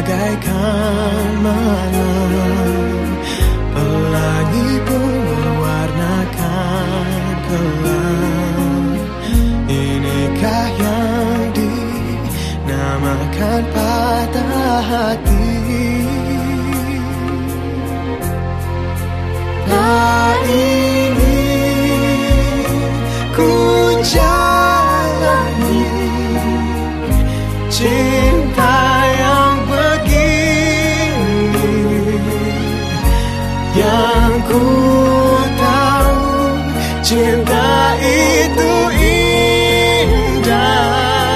bagaikan malam, pelangi pun berwarnakan kelam. Inikah yang dinamakan patah hati? Tak ingin ku jalani cinta yang begini, yang ku tahu cinta itu indah.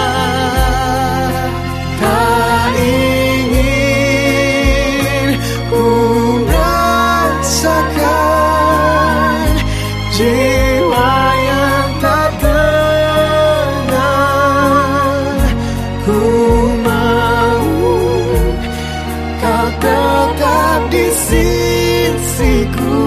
Tak ingin ku rasakan jiwa yang tak tenang. Ku mau kau tetap di sisiku.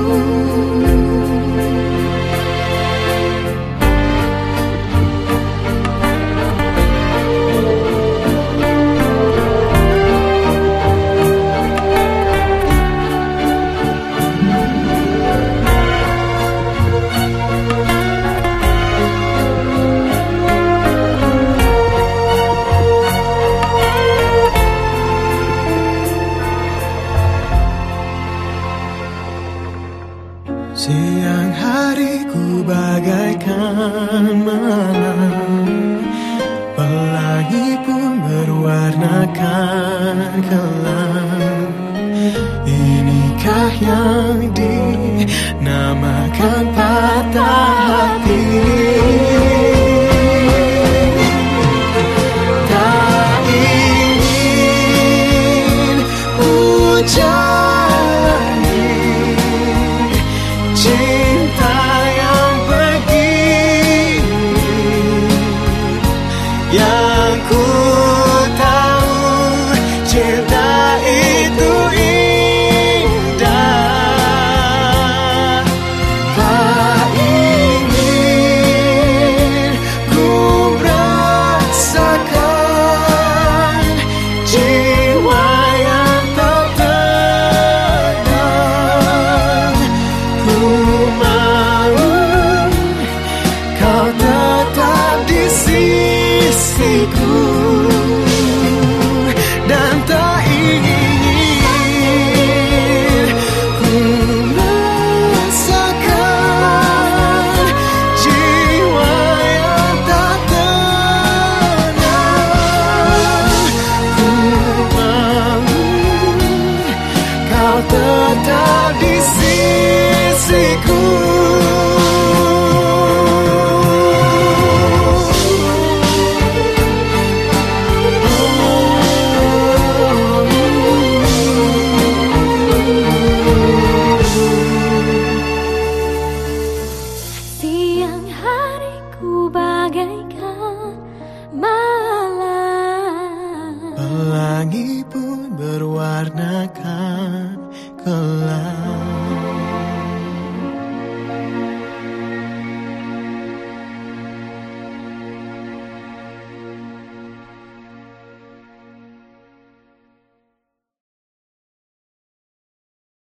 Siang hariku bagaikan malam, pelangi pun berwarnakan kelam. Inikah yang dinamakan patah hati? Tak ingin ku jalani cinta yang begini, yang ku tahu cinta itu indah. Tak ingin ku rasakan jiwa yang tak tenang. Ku mau kau tetap di sisiku, dan tak ingin ku rasakan jiwa yang tak tenang. Ku mau kau tetap di sisiku. Siang hariku bagaikan malam, Pelangi pun berwarnakan kelam.